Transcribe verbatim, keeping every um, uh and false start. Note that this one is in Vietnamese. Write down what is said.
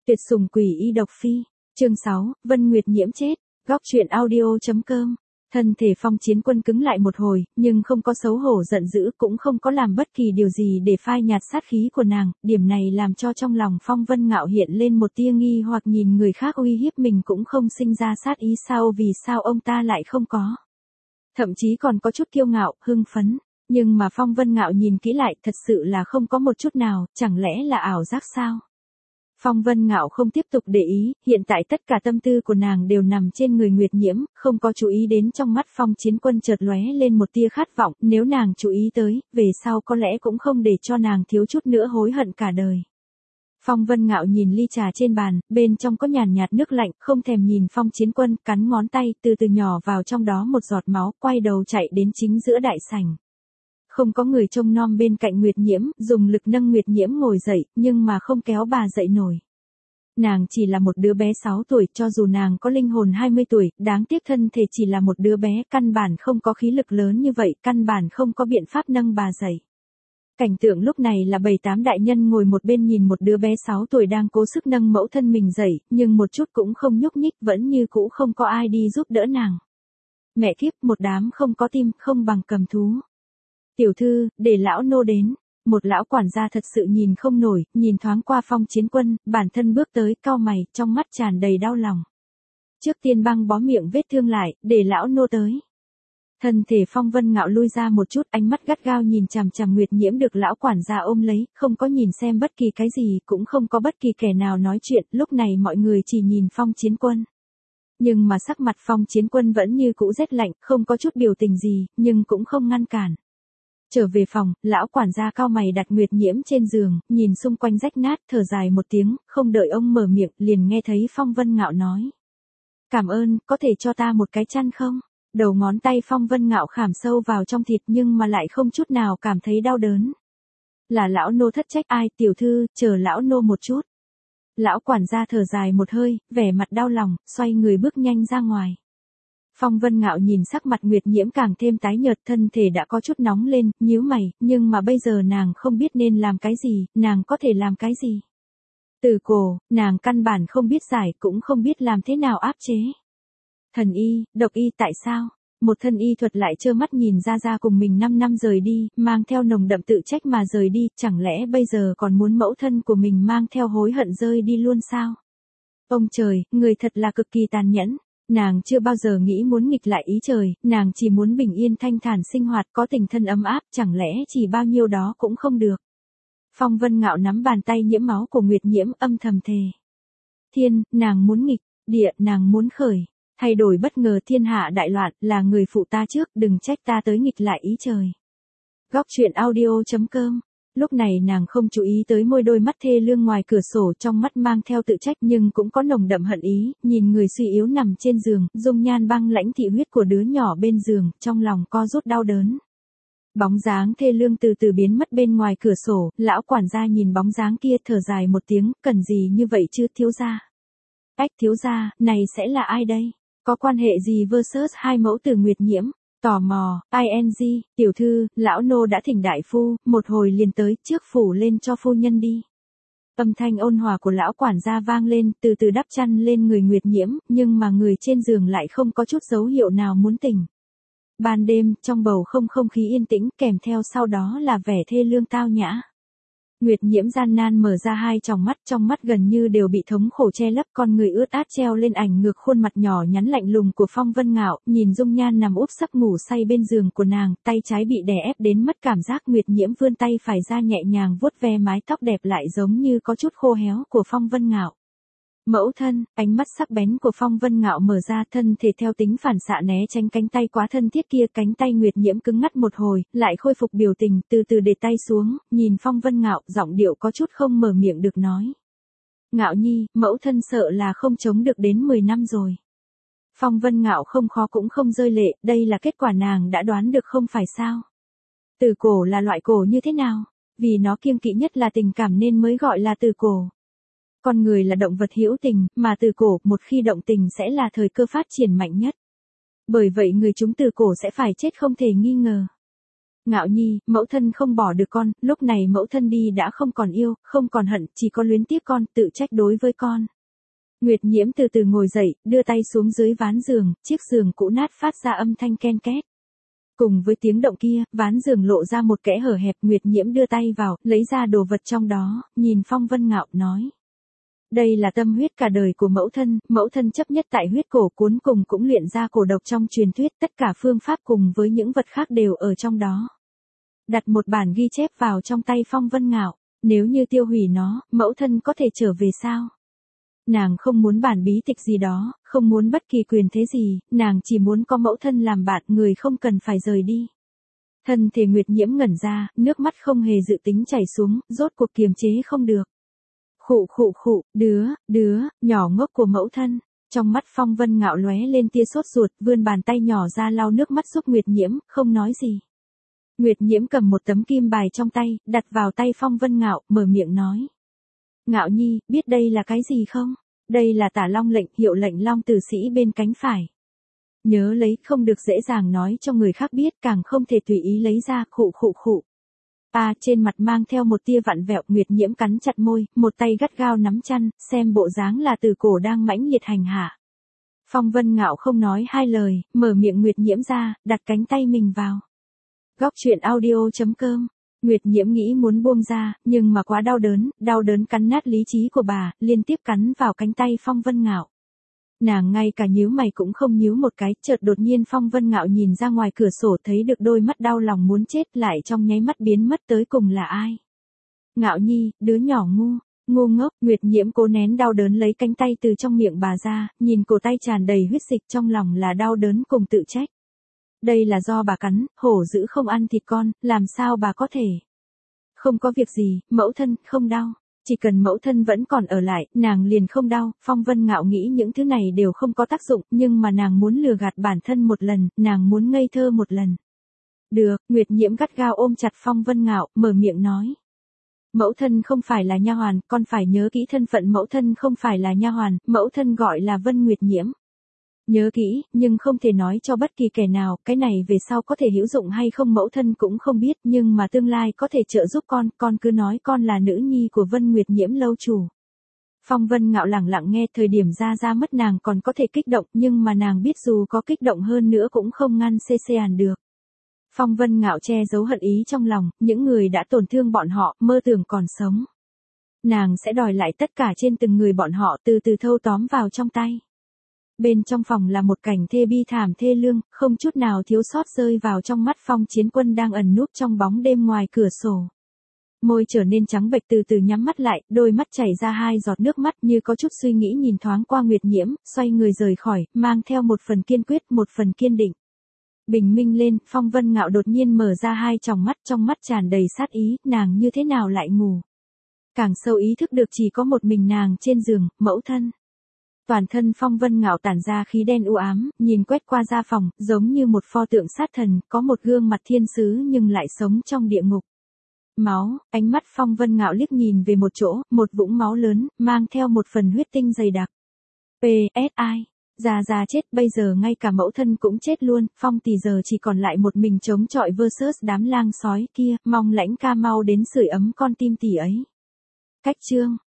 Tuyệt sủng quỷ y độc phi, chương sáu, Vân Nguyệt nhiễm chết, góc truyện audio.com. Thân thể Phong Chiến Quân cứng lại một hồi, nhưng không có xấu hổ giận dữ, cũng không có làm bất kỳ điều gì để phai nhạt sát khí của nàng, điểm này làm cho trong lòng Phong Vân Ngạo hiện lên một tia nghi hoặc, nhìn người khác uy hiếp mình cũng không sinh ra sát ý sao, vì sao ông ta lại không có. Thậm chí còn có chút kiêu ngạo, hưng phấn, nhưng mà Phong Vân Ngạo nhìn kỹ lại thật sự là không có một chút nào, chẳng lẽ là ảo giác sao? Phong Vân Ngạo không tiếp tục để ý, hiện tại tất cả tâm tư của nàng đều nằm trên người Nguyệt Nhiễm, không có chú ý đến trong mắt Phong Chiến Quân chợt lóe lên một tia khát vọng, nếu nàng chú ý tới, về sau có lẽ cũng không để cho nàng thiếu chút nữa hối hận cả đời. Phong Vân Ngạo nhìn ly trà trên bàn, bên trong có nhàn nhạt nước lạnh, không thèm nhìn Phong Chiến Quân, cắn ngón tay, từ từ nhỏ vào trong đó một giọt máu, quay đầu chạy đến chính giữa đại sảnh. Không có người trông nom bên cạnh Nguyệt Nhiễm, dùng lực nâng Nguyệt Nhiễm ngồi dậy, nhưng mà không kéo bà dậy nổi. Nàng chỉ là một đứa bé sáu tuổi, cho dù nàng có linh hồn hai mươi tuổi, đáng tiếc thân thể chỉ là một đứa bé, căn bản không có khí lực lớn như vậy, căn bản không có biện pháp nâng bà dậy. Cảnh tượng lúc này là bảy tám đại nhân ngồi một bên nhìn một đứa bé sáu tuổi đang cố sức nâng mẫu thân mình dậy, nhưng một chút cũng không nhúc nhích, vẫn như cũ không có ai đi giúp đỡ nàng. Mẹ kiếp, một đám không có tim, không bằng cầm thú. Tiểu thư, để lão nô đến. Một lão quản gia thật sự nhìn không nổi, nhìn thoáng qua Phong Chiến Quân, bản thân bước tới, cau mày, trong mắt tràn đầy đau lòng. Trước tiên băng bó miệng vết thương lại, để lão nô tới. Thân thể Phong Vân Ngạo lui ra một chút, ánh mắt gắt gao nhìn chằm chằm Nguyệt Nhiễm được lão quản gia ôm lấy, không có nhìn xem bất kỳ cái gì, cũng không có bất kỳ kẻ nào nói chuyện, lúc này mọi người chỉ nhìn Phong Chiến Quân. Nhưng mà sắc mặt Phong Chiến Quân vẫn như cũ rét lạnh, không có chút biểu tình gì, nhưng cũng không ngăn cản. Trở về phòng, lão quản gia cau mày đặt Nguyệt Nhiễm trên giường, nhìn xung quanh rách nát, thở dài một tiếng, không đợi ông mở miệng, liền nghe thấy Phong Vân Ngạo nói. Cảm ơn, có thể cho ta một cái chăn không? Đầu ngón tay Phong Vân Ngạo khảm sâu vào trong thịt nhưng mà lại không chút nào cảm thấy đau đớn. Là lão nô thất trách, ai, tiểu thư, chờ lão nô một chút. Lão quản gia thở dài một hơi, vẻ mặt đau lòng, xoay người bước nhanh ra ngoài. Phong Vân Ngạo nhìn sắc mặt Nguyệt Nhiễm càng thêm tái nhợt, thân thể đã có chút nóng lên, nhíu mày, nhưng mà bây giờ nàng không biết nên làm cái gì, nàng có thể làm cái gì. Từ cổ, nàng căn bản không biết giải, cũng không biết làm thế nào áp chế. Thần y, độc y tại sao? Một thân y thuật lại trơ mắt nhìn ra ra cùng mình năm năm rời đi, mang theo nồng đậm tự trách mà rời đi, chẳng lẽ bây giờ còn muốn mẫu thân của mình mang theo hối hận rơi đi luôn sao? Ông trời, người thật là cực kỳ tàn nhẫn. Nàng chưa bao giờ nghĩ muốn nghịch lại ý trời, nàng chỉ muốn bình yên thanh thản sinh hoạt, có tình thân ấm áp, chẳng lẽ chỉ bao nhiêu đó cũng không được. Phong Vân Ngạo nắm bàn tay nhiễm máu của Nguyệt Nhiễm, âm thầm thề. Thiên, nàng muốn nghịch, địa, nàng muốn khởi, thay đổi bất ngờ thiên hạ đại loạn, là người phụ ta trước, đừng trách ta tới nghịch lại ý trời. Góc truyện audio.com. Lúc này nàng không chú ý tới môi đôi mắt thê lương ngoài cửa sổ, trong mắt mang theo tự trách nhưng cũng có nồng đậm hận ý, nhìn người suy yếu nằm trên giường, dung nhan băng lãnh thị huyết của đứa nhỏ bên giường, trong lòng co rút đau đớn. Bóng dáng thê lương từ từ biến mất bên ngoài cửa sổ, lão quản gia nhìn bóng dáng kia thở dài một tiếng, cần gì như vậy chứ thiếu gia? Ách thiếu gia, này sẽ là ai đây? Có quan hệ gì versus hai mẫu tử Nguyệt Nhiễm? Tò mò, ing, tiểu thư, lão nô đã thỉnh đại phu, một hồi liền tới, trước phủ lên cho phu nhân đi. Âm thanh ôn hòa của lão quản gia vang lên, từ từ đắp chăn lên người Nguyệt Nhiễm, nhưng mà người trên giường lại không có chút dấu hiệu nào muốn tỉnh. Ban đêm, trong bầu không không khí yên tĩnh, kèm theo sau đó là vẻ thê lương tao nhã. Nguyệt Nhiễm gian nan mở ra hai tròng mắt, trong mắt gần như đều bị thống khổ che lấp, con người ướt át treo lên ảnh ngược khuôn mặt nhỏ nhắn lạnh lùng của Phong Vân Ngạo, nhìn dung nhan nằm úp sắp ngủ say bên giường của nàng, tay trái bị đè ép đến mất cảm giác, Nguyệt Nhiễm vươn tay phải ra nhẹ nhàng vuốt ve mái tóc đẹp lại giống như có chút khô héo của Phong Vân Ngạo. Mẫu thân, ánh mắt sắc bén của Phong Vân Ngạo mở ra, thân thể theo tính phản xạ né tránh cánh tay quá thân thiết kia, cánh tay Nguyệt Nhiễm cứng ngắt một hồi, lại khôi phục biểu tình, từ từ để tay xuống, nhìn Phong Vân Ngạo, giọng điệu có chút không mở miệng được nói. Ngạo nhi, mẫu thân sợ là không chống được đến mười năm rồi. Phong Vân Ngạo không khó cũng không rơi lệ, đây là kết quả nàng đã đoán được không phải sao? Từ cổ là loại cổ như thế nào? Vì nó kiêng kỵ nhất là tình cảm nên mới gọi là từ cổ. Con người là động vật hữu tình, mà từ cổ, một khi động tình sẽ là thời cơ phát triển mạnh nhất. Bởi vậy người chúng từ cổ sẽ phải chết không thể nghi ngờ. Ngạo Nhi, mẫu thân không bỏ được con, lúc này mẫu thân đi đã không còn yêu, không còn hận, chỉ có luyến tiếc con, tự trách đối với con. Nguyệt Nhiễm từ từ ngồi dậy, đưa tay xuống dưới ván giường, chiếc giường cũ nát phát ra âm thanh ken két. Cùng với tiếng động kia, ván giường lộ ra một kẽ hở hẹp, Nguyệt Nhiễm đưa tay vào, lấy ra đồ vật trong đó, nhìn Phong Vân Ngạo nói. Đây là tâm huyết cả đời của mẫu thân, mẫu thân chấp nhất tại huyết cổ cuốn cùng cũng luyện ra cổ độc trong truyền thuyết, tất cả phương pháp cùng với những vật khác đều ở trong đó. Đặt một bản ghi chép vào trong tay Phong Vân Ngạo, nếu như tiêu hủy nó, mẫu thân có thể trở về sao? Nàng không muốn bản bí tịch gì đó, không muốn bất kỳ quyền thế gì, nàng chỉ muốn có mẫu thân làm bạn, người không cần phải rời đi. Thân thể Nguyệt Nhiễm ngẩn ra, nước mắt không hề dự tính chảy xuống, rốt cuộc kiềm chế không được. Khụ khụ khụ, đứa, đứa, nhỏ ngốc của mẫu thân. Trong mắt Phong Vân Ngạo lóe lên tia sốt ruột, vươn bàn tay nhỏ ra lau nước mắt giúp Nguyệt Nhiễm, không nói gì. Nguyệt Nhiễm cầm một tấm kim bài trong tay, đặt vào tay Phong Vân Ngạo, mở miệng nói. Ngạo Nhi, biết đây là cái gì không? Đây là Tả Long lệnh, hiệu lệnh Long tử sĩ bên cánh phải. Nhớ lấy, không được dễ dàng nói cho người khác biết, càng không thể tùy ý lấy ra, khụ khụ khụ. À, trên mặt mang theo một tia vặn vẹo, Nguyệt Nhiễm cắn chặt môi, một tay gắt gao nắm chăn, xem bộ dáng là từ cổ đang mãnh liệt hành hạ. Phong Vân Ngạo không nói hai lời, mở miệng Nguyệt Nhiễm ra, đặt cánh tay mình vào. Góc truyện audio chấm com. Nguyệt Nhiễm nghĩ muốn buông ra, nhưng mà quá đau đớn, đau đớn cắn nát lý trí của bà, liên tiếp cắn vào cánh tay Phong Vân Ngạo. Nàng ngay cả nhíu mày cũng không nhíu một cái, chợt đột nhiên Phong Vân Ngạo nhìn ra ngoài cửa sổ thấy được đôi mắt đau lòng muốn chết, lại trong nháy mắt biến mất, tới cùng là ai? Ngạo Nhi, đứa nhỏ ngu, ngu ngốc. Nguyệt Nhiễm cố nén đau đớn lấy cánh tay từ trong miệng bà ra, nhìn cổ tay tràn đầy huyết dịch, trong lòng là đau đớn cùng tự trách. Đây là do bà cắn, hổ dữ không ăn thịt con, làm sao bà có thể? Không có việc gì, mẫu thân, không đau. Chỉ cần mẫu thân vẫn còn ở lại, nàng liền không đau. Phong Vân Ngạo nghĩ những thứ này đều không có tác dụng, nhưng mà nàng muốn lừa gạt bản thân một lần, nàng muốn ngây thơ một lần. Được, Nguyệt Nhiễm gắt gao ôm chặt Phong Vân Ngạo, mở miệng nói. Mẫu thân không phải là nha hoàn, con phải nhớ kỹ thân phận mẫu thân không phải là nha hoàn, mẫu thân gọi là Vân Nguyệt Nhiễm. Nhớ kỹ, nhưng không thể nói cho bất kỳ kẻ nào, cái này về sau có thể hữu dụng hay không mẫu thân cũng không biết, nhưng mà tương lai có thể trợ giúp con, con cứ nói con là nữ nhi của Vân Nguyệt Nhiễm lâu chủ. Phong Vân Ngạo lẳng lặng nghe, thời điểm ra ra mất nàng còn có thể kích động, nhưng mà nàng biết dù có kích động hơn nữa cũng không ngăn xê xê àn được. Phong Vân Ngạo che giấu hận ý trong lòng, những người đã tổn thương bọn họ, mơ tưởng còn sống. Nàng sẽ đòi lại tất cả trên từng người bọn họ, từ từ thâu tóm vào trong tay. Bên trong phòng là một cảnh thê bi thảm thê lương, không chút nào thiếu sót rơi vào trong mắt Phong Chiến Quân đang ẩn núp trong bóng đêm ngoài cửa sổ. Môi trở nên trắng bệch, từ từ nhắm mắt lại, đôi mắt chảy ra hai giọt nước mắt, như có chút suy nghĩ nhìn thoáng qua Nguyệt Nhiễm, xoay người rời khỏi, mang theo một phần kiên quyết, một phần kiên định. Bình minh lên, Phong Vân Ngạo đột nhiên mở ra hai tròng mắt, trong mắt tràn đầy sát ý, nàng như thế nào lại ngủ. Càng sâu ý thức được chỉ có một mình nàng trên giường, mẫu thân. Toàn thân Phong Vân Ngạo tản ra khí đen u ám, nhìn quét qua gia phòng, giống như một pho tượng sát thần, có một gương mặt thiên sứ nhưng lại sống trong địa ngục. Máu, ánh mắt Phong Vân Ngạo liếc nhìn về một chỗ, một vũng máu lớn, mang theo một phần huyết tinh dày đặc. pê ét i, già già chết, bây giờ ngay cả mẫu thân cũng chết luôn, Phong tỷ giờ chỉ còn lại một mình chống chọi versus đám lang sói kia, mong Lãnh ca mau đến sưởi ấm con tim tỷ ấy. Cách chương